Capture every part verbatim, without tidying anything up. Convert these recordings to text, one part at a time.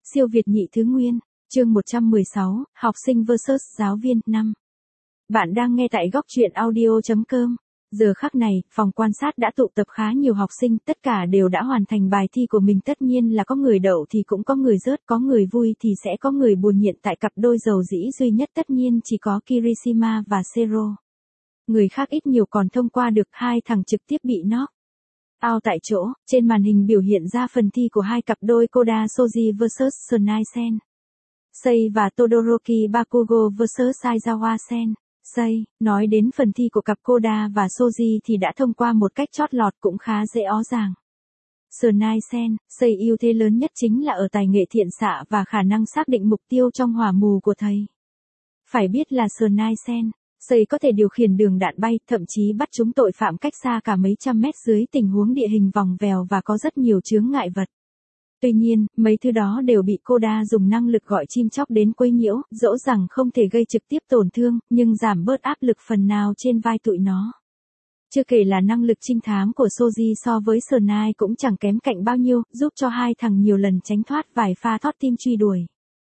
Siêu Việt nhị thứ nguyên, chương một trăm mười sáu, học sinh versus giáo viên, năm. Bạn đang nghe tại góc truyện audio chấm com. Giờ khắc này, phòng quan sát đã tụ tập khá nhiều học sinh, tất cả đều đã hoàn thành bài thi của mình. Tất nhiên là có người đậu thì cũng có người rớt, có người vui thì sẽ có người buồn. Hiện tại cặp đôi dầu dĩ duy nhất tất nhiên chỉ có Kirishima và Sero. Người khác ít nhiều còn thông qua được, hai thằng trực tiếp bị knock out tại chỗ. Trên màn hình biểu hiện ra phần thi của hai cặp đôi Koda Shoji versus Sunai Sen. Sei và Todoroki Bakugo versus Aizawa Sen. Sei, nói đến phần thi của cặp Koda và Shoji thì đã thông qua một cách chót lọt, cũng khá dễ ó dàng. Sunai Sen, Sei ưu thế lớn nhất chính là ở tài nghệ thiện xạ và khả năng xác định mục tiêu trong hỏa mù của thầy. Phải biết là Sunai Sen, Sei có thể điều khiển đường đạn bay, thậm chí bắt chúng tội phạm cách xa cả mấy trăm mét dưới tình huống địa hình vòng vèo và có rất nhiều chướng ngại vật. Tuy nhiên, mấy thứ đó đều bị Koda dùng năng lực gọi chim chóc đến quấy nhiễu, dẫu rằng không thể gây trực tiếp tổn thương, nhưng giảm bớt áp lực phần nào trên vai tụi nó. Chưa kể là năng lực trinh thám của Shoji so với Sunai cũng chẳng kém cạnh bao nhiêu, giúp cho hai thằng nhiều lần tránh thoát vài pha thót tim truy đuổi.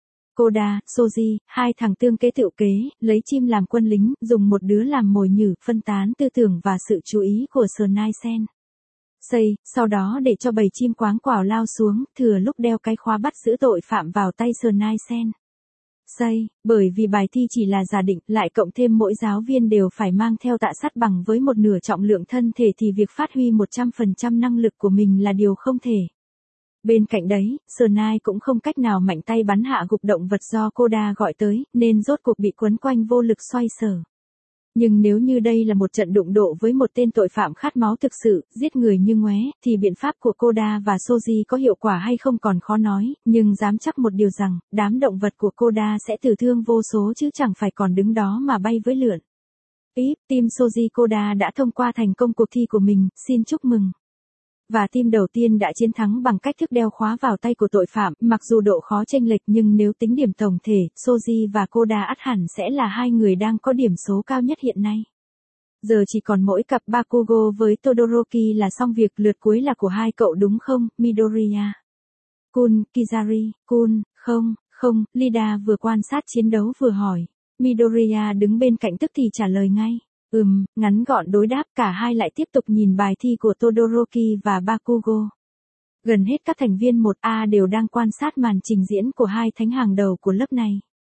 Koda, Shoji, hai thằng tương kế tựu kế, lấy chim làm quân lính, dùng một đứa làm mồi nhử, phân tán tư tưởng và sự chú ý của Sunai Sen. Sei, sau đó để cho bầy chim quáng quảo lao xuống, thừa lúc đeo cái khóa bắt giữ tội phạm vào tay Sunai Sen. Sei, bởi vì bài thi chỉ là giả định, lại cộng thêm mỗi giáo viên đều phải mang theo tạ sắt bằng với một nửa trọng lượng thân thể thì việc phát huy một trăm phần trăm năng lực của mình là điều không thể. Bên cạnh đấy, Sunai cũng không cách nào mạnh tay bắn hạ gục động vật do Koda gọi tới, nên rốt cuộc bị quấn quanh vô lực xoay sở. Nhưng nếu như đây là một trận đụng độ với một tên tội phạm khát máu thực sự, giết người như ngoé, thì biện pháp của Koda và Shoji có hiệu quả hay không còn khó nói, nhưng dám chắc một điều rằng, đám động vật của Koda sẽ tử thương vô số chứ chẳng phải còn đứng đó mà bay với lượn. Íp, team Shoji Koda đã thông qua thành công cuộc thi của mình, xin chúc mừng. Và team đầu tiên đã chiến thắng bằng cách thức đeo khóa vào tay của tội phạm, mặc dù độ khó chênh lệch nhưng nếu tính điểm tổng thể, Shoji và Koda ắt hẳn sẽ là hai người đang có điểm số cao nhất hiện nay. Giờ chỉ còn mỗi cặp Bakugo với Todoroki là xong việc, lượt cuối là của hai cậu đúng không, Midoriya? Kun, Kizari, Kun, không, không, Lida vừa quan sát chiến đấu vừa hỏi. Midoriya đứng bên cạnh tức thì trả lời ngay. Ừm, ngắn gọn đối đáp. Cả hai lại tiếp tục nhìn bài thi của Todoroki và Bakugo. Gần hết các thành viên một A đều đang quan sát màn trình diễn của hai thánh hàng đầu của lớp này.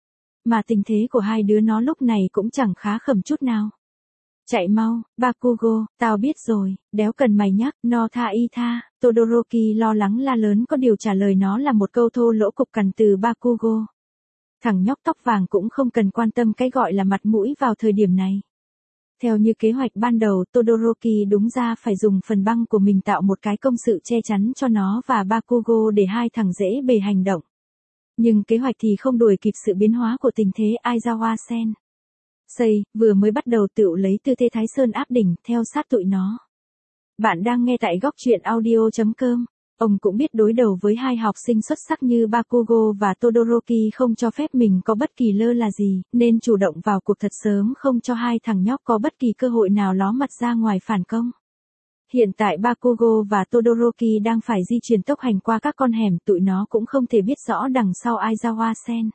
Mà tình thế của hai đứa nó lúc này cũng chẳng khá khẩm chút nào. Chạy mau, Bakugo, tao biết rồi, đéo cần mày nhắc, no tha y tha. Todoroki lo lắng la lớn, có điều trả lời nó là một câu thô lỗ cục cằn từ Bakugo. Thằng nhóc tóc vàng cũng không cần quan tâm cái gọi là mặt mũi vào thời điểm này. Theo như kế hoạch ban đầu, Todoroki đúng ra phải dùng phần băng của mình tạo một cái công sự che chắn cho nó và Bakugo để hai thằng dễ bề hành động. Nhưng kế hoạch thì không đuổi kịp sự biến hóa của tình thế. Aizawa Sen, Sei, vừa mới bắt đầu tự lấy tư thế Thái Sơn áp đỉnh, theo sát tụi nó. Bạn đang nghe tại góc truyện audio chấm com. Ông cũng biết đối đầu với hai học sinh xuất sắc như Bakugo và Todoroki không cho phép mình có bất kỳ lơ là gì, nên chủ động vào cuộc thật sớm, không cho hai thằng nhóc có bất kỳ cơ hội nào ló mặt ra ngoài phản công. Hiện tại Bakugo và Todoroki đang phải di chuyển tốc hành qua các con hẻm, tụi nó cũng không thể biết rõ đằng sau Aizawa Sen.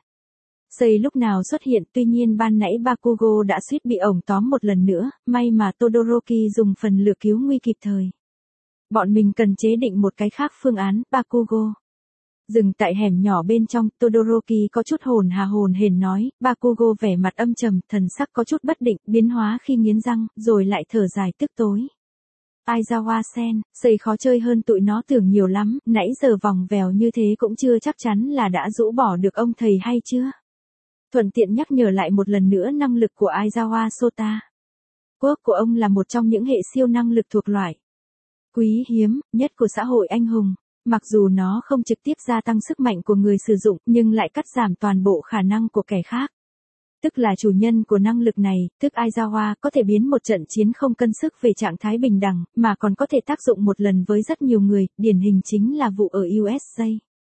Sei lúc nào xuất hiện, tuy nhiên ban nãy Bakugo đã suýt bị ổng tóm một lần nữa, may mà Todoroki dùng phần lửa cứu nguy kịp thời. Bọn mình cần chế định một cái khác phương án, Bakugo. Dừng tại hẻm nhỏ bên trong, Todoroki có chút hồn hà hồn hển nói. Bakugo vẻ mặt âm trầm, thần sắc có chút bất định, biến hóa khi nghiến răng, rồi lại thở dài tức tối. Aizawa Sen, Sei khó chơi hơn tụi nó tưởng nhiều lắm, nãy giờ vòng vèo như thế cũng chưa chắc chắn là đã rũ bỏ được ông thầy hay chưa. Thuận tiện nhắc nhở lại một lần nữa năng lực của Aizawa Sota. Quốc của ông là một trong những hệ siêu năng lực thuộc loại quý hiếm nhất của xã hội anh hùng, mặc dù nó không trực tiếp gia tăng sức mạnh của người sử dụng, nhưng lại cắt giảm toàn bộ khả năng của kẻ khác. Tức là chủ nhân của năng lực này, tức Aizawa, có thể biến một trận chiến không cân sức về trạng thái bình đẳng, mà còn có thể tác dụng một lần với rất nhiều người, điển hình chính là vụ ở u ét a.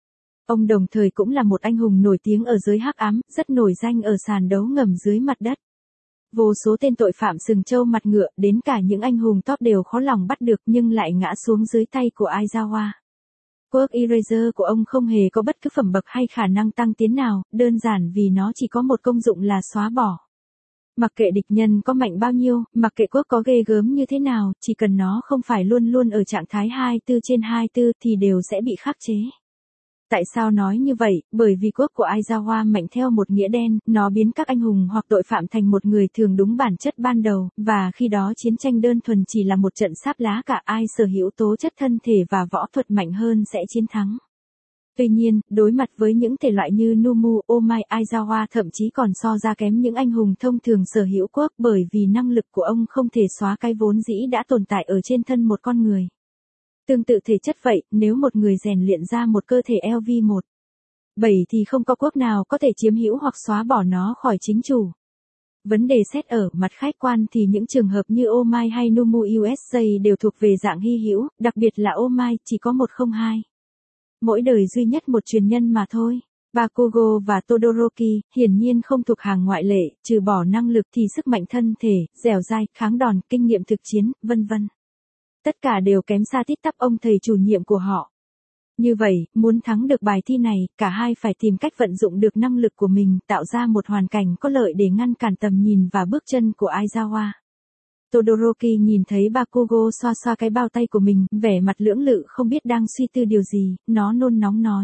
Ông đồng thời cũng là một anh hùng nổi tiếng ở giới hắc ám, rất nổi danh ở sàn đấu ngầm dưới mặt đất. Vô số tên tội phạm sừng trâu mặt ngựa, đến cả những anh hùng top đều khó lòng bắt được nhưng lại ngã xuống dưới tay của Aizawa. Quirk Eraser của ông không hề có bất cứ phẩm bậc hay khả năng tăng tiến nào, đơn giản vì nó chỉ có một công dụng là xóa bỏ. Mặc kệ địch nhân có mạnh bao nhiêu, mặc kệ Quirk có ghê gớm như thế nào, chỉ cần nó không phải luôn luôn ở trạng thái hai mươi bốn trên hai mươi bốn thì đều sẽ bị khắc chế. Tại sao nói như vậy? Bởi vì Quirk của Aizawa mạnh theo một nghĩa đen, nó biến các anh hùng hoặc tội phạm thành một người thường đúng bản chất ban đầu, và khi đó chiến tranh đơn thuần chỉ là một trận sáp lá, cả ai sở hữu tố chất thân thể và võ thuật mạnh hơn sẽ chiến thắng. Tuy nhiên, đối mặt với những thể loại như Numu, Omai, Aizawa thậm chí còn so ra kém những anh hùng thông thường sở hữu Quirk, bởi vì năng lực của ông không thể xóa cái vốn dĩ đã tồn tại ở trên thân một con người. Tương tự thể chất vậy, nếu một người rèn luyện ra một cơ thể L V một bảy thì không có Quirk nào có thể chiếm hữu hoặc xóa bỏ nó khỏi chính chủ. Vấn đề xét ở mặt khách quan thì những trường hợp như Omai hay Numu u ét J đều thuộc về dạng hy hữu, đặc biệt là Omai chỉ có một không hai. Mỗi đời duy nhất một truyền nhân mà thôi. Bakugo và Todoroki hiển nhiên không thuộc hàng ngoại lệ, trừ bỏ năng lực thì sức mạnh thân thể, dẻo dai, kháng đòn, kinh nghiệm thực chiến, vân vân. Tất cả đều kém xa tít tắp ông thầy chủ nhiệm của họ. Như vậy, muốn thắng được bài thi này, cả hai phải tìm cách vận dụng được năng lực của mình, tạo ra một hoàn cảnh có lợi để ngăn cản tầm nhìn và bước chân của Aizawa. Todoroki nhìn thấy Bakugo xoa xoa cái bao tay của mình, vẻ mặt lưỡng lự không biết đang suy tư điều gì, nó nôn nóng nói.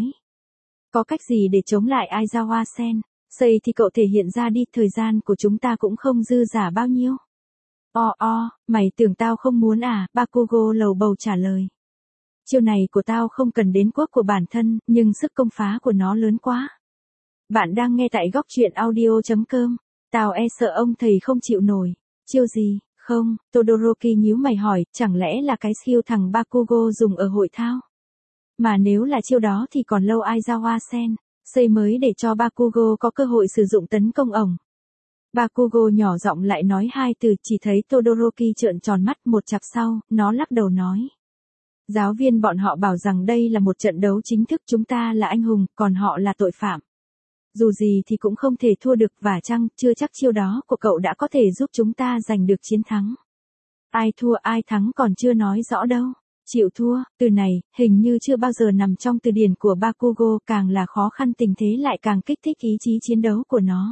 Có cách gì để chống lại Aizawa-sen? Xây thì cậu thể hiện ra đi, thời gian của chúng ta cũng không dư giả bao nhiêu. O o, mày tưởng tao không muốn à? Bakugo lầu bầu trả lời. Chiêu này của tao không cần đến Quirk của bản thân, nhưng sức công phá của nó lớn quá. Bạn đang nghe tại góc truyện audio chấm com. Tao e sợ ông thầy không chịu nổi. Chiêu gì? Không, Todoroki nhíu mày hỏi, chẳng lẽ là cái skill thằng Bakugo dùng ở hội thao? Mà nếu là chiêu đó thì còn lâu Aizawa-sen, xây mới để cho Bakugo có cơ hội sử dụng tấn công ổng. Bakugo nhỏ giọng lại nói hai từ, chỉ thấy Todoroki trợn tròn mắt, một chặp sau, nó lắc đầu nói. Giáo viên bọn họ bảo rằng đây là một trận đấu chính thức, chúng ta là anh hùng, còn họ là tội phạm. Dù gì thì cũng không thể thua được, và chăng, chưa chắc chiêu đó của cậu đã có thể giúp chúng ta giành được chiến thắng. Ai thua ai thắng còn chưa nói rõ đâu. Chịu thua, từ này, hình như chưa bao giờ nằm trong từ điển của Bakugo, càng là khó khăn tình thế lại càng kích thích ý chí chiến đấu của nó.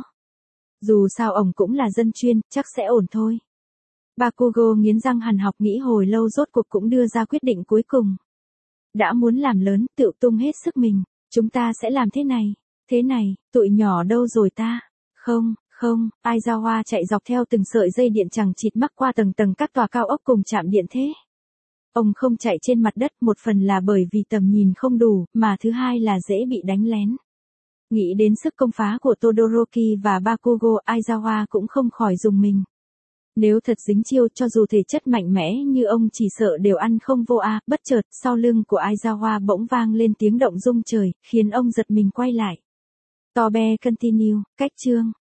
Dù sao ổng cũng là dân chuyên, chắc sẽ ổn thôi. Bakugo nghiến răng hằn học nghĩ hồi lâu rốt cuộc cũng đưa ra quyết định cuối cùng. Đã muốn làm lớn, tự tung hết sức mình, chúng ta sẽ làm thế này, thế này, tụi nhỏ đâu rồi ta? Không, không, Aizawa chạy dọc theo từng sợi dây điện chằng chịt mắc qua tầng tầng các tòa cao ốc cùng trạm điện thế. Ông không chạy trên mặt đất, một phần là bởi vì tầm nhìn không đủ, mà thứ hai là dễ bị đánh lén. Nghĩ đến sức công phá của Todoroki và Bakugo, Aizawa cũng không khỏi rùng mình. Nếu thật dính chiêu, cho dù thể chất mạnh mẽ như ông chỉ sợ đều ăn không vô a. Bất chợt, sau lưng của Aizawa bỗng vang lên tiếng động rung trời, khiến ông giật mình quay lại. Tobe continue, cách chương.